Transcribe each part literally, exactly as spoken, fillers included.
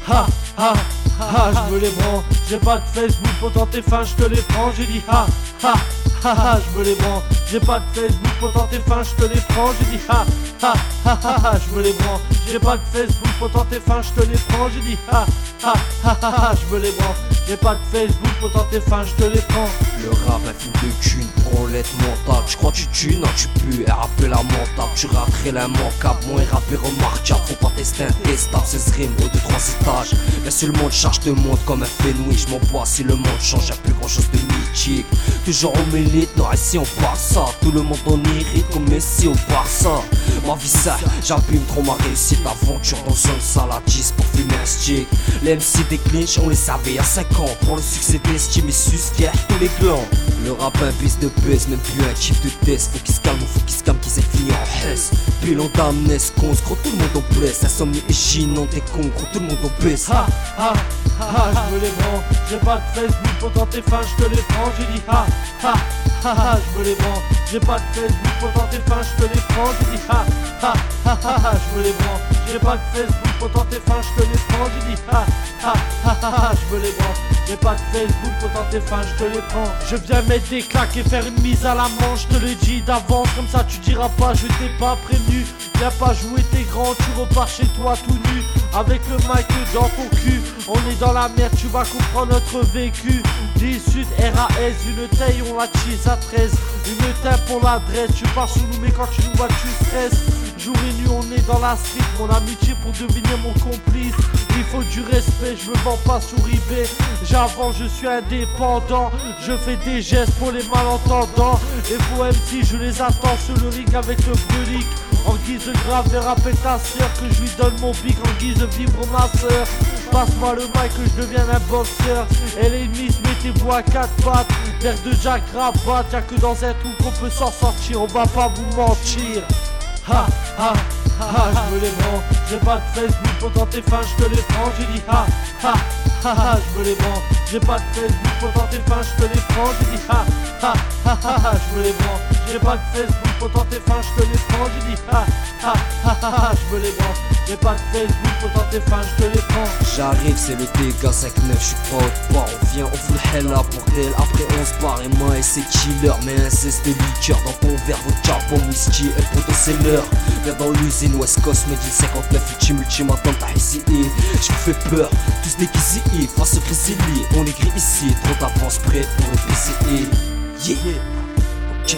ha ha ha, je me les branle. J'ai pas de Facebook, pourtant t'es fin, je te les prends. J'ai dit ha ha ha ha, je me les branle. J'ai pas de Facebook, pourtant t'es fin, je te les prends. J'ai dit ha ha ha ha, je me les branle. J'ai pas de Facebook, pourtant t'es fin, je te les prends. J'ai dit ha ha ha ha, je me les branle. J'ai pas de Facebook, pourtant t'es fin, je te les prends. Le rap un film de cul, une branlette mentale. Tu crois tu tues, non tu pues, et rapper lamentable. Tu raterais l'immanquable, mon rap est remarquable. Faut pas tester intestable, seize rimes au deux trois étages. Bien sûr le monde charge de monde comme un fenouil. Je m'en bois si le monde change, y'a plus grand chose de mythique. Toujours au mélite, non ici on part ça. Tout le monde on irrite comme Messi au Barça. Ma vie ça, j'abîme trop ma réussite. Aventure dans un saladis pour fumer un stick. Les M C des clinch, on les savait il y a cinq ans. Pour le succès d'estime et susfière tous les clans. Le rap un bis de baisse, même plus un kiff de test. Faut qu'il se calme, faut qu'il se calme, qu'il s'est fini en hesse. Pilon d'amnès, con, gros tout le monde en blesse. Insomnie et ginon, t'es con, gros tout le monde en baisse. Ha ha ha, je me les branle. J'ai pas de Facebook, pourtant t'es fin, je te les prends. J'ai dit ha ha ha ha, je me les branle. J'ai pas de Facebook, pourtant t'es fin, je te les prends. J'ai dit ha ha ha ha, je me les branle. J'ai pas de Facebook, pourtant t'es fin, je te les prends. J'ai dit ha ha ha ha, je me les branle. J'ai pas de Facebook, pourtant t'es fin, je te les prends. Je viens mettre des claques et faire une mise à la manche. Je te le dis d'avance, comme ça tu diras pas, je t'ai pas prévenu. Viens pas jouer tes grands, tu repars chez toi tout nu. Avec le mic dans ton cul, on est dans la merde, tu vas comprendre notre vécu. dix Sud, R A S, une taille, on la cheese à treize. Une taille pour l'adresse, tu pars sous nous mais quand tu nous vois tu stresses. Jour et nuit on est dans la street, mon amitié pour devenir mon complice. Il faut du respect, je me vends pas sur eBay. J'avance, je suis indépendant. Je fais des gestes pour les malentendants. Et vos M C, je les attends sur le ring avec le brûlique. En guise de grave, et rappelle ta sœur que je lui donne mon pic en guise de vivre ma sœur. Passe-moi le mic que je devienne un boxeur. Et les miss, mettez-vous à quatre pattes. L'air de Jack Rabat, y'a que dans un trou qu'on peut s'en sortir. On va pas vous mentir. Ha ha ha, je me les branle. J'ai pas de Facebook, pourtant t'es fin, je te les prends. J'ai dit ha ha ha ha, je me les branle. J'ai pas de Facebook, pourtant t'es fin, je te les prends. J'ai dit ha ha ha ha, je me les branle. J'ai pas de Facebook, pourtant t'es fin, je te les prends. J'ai dit ha ha ha ha, je me les branle. J'ai pas de Facebook, pourtant t'es fin, je te les prends. J'arrive, c'est le dégât cinq neuf, j'suis pas au bar. On vient, on fout le hell là pour tel. Après on se barre et moi et c'est killer. Mais un cesse de liqueur dans ton verre, vodka, bon whisky, et poteau c'est l'heure. Viens dans l'usine West Coast, Made in cinquante-neuf, ultime, ultimatum, t'as ici. J'vous fais peur, tous déguisés, face au Grizzly. On est gris ici, trop d'avance prêt pour le P C E. Yeah, ok,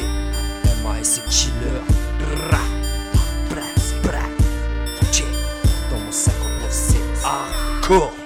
M A et c'est killer. Bra, bra, bra, ok, dans mon cinquante-neuf c'est hardcore.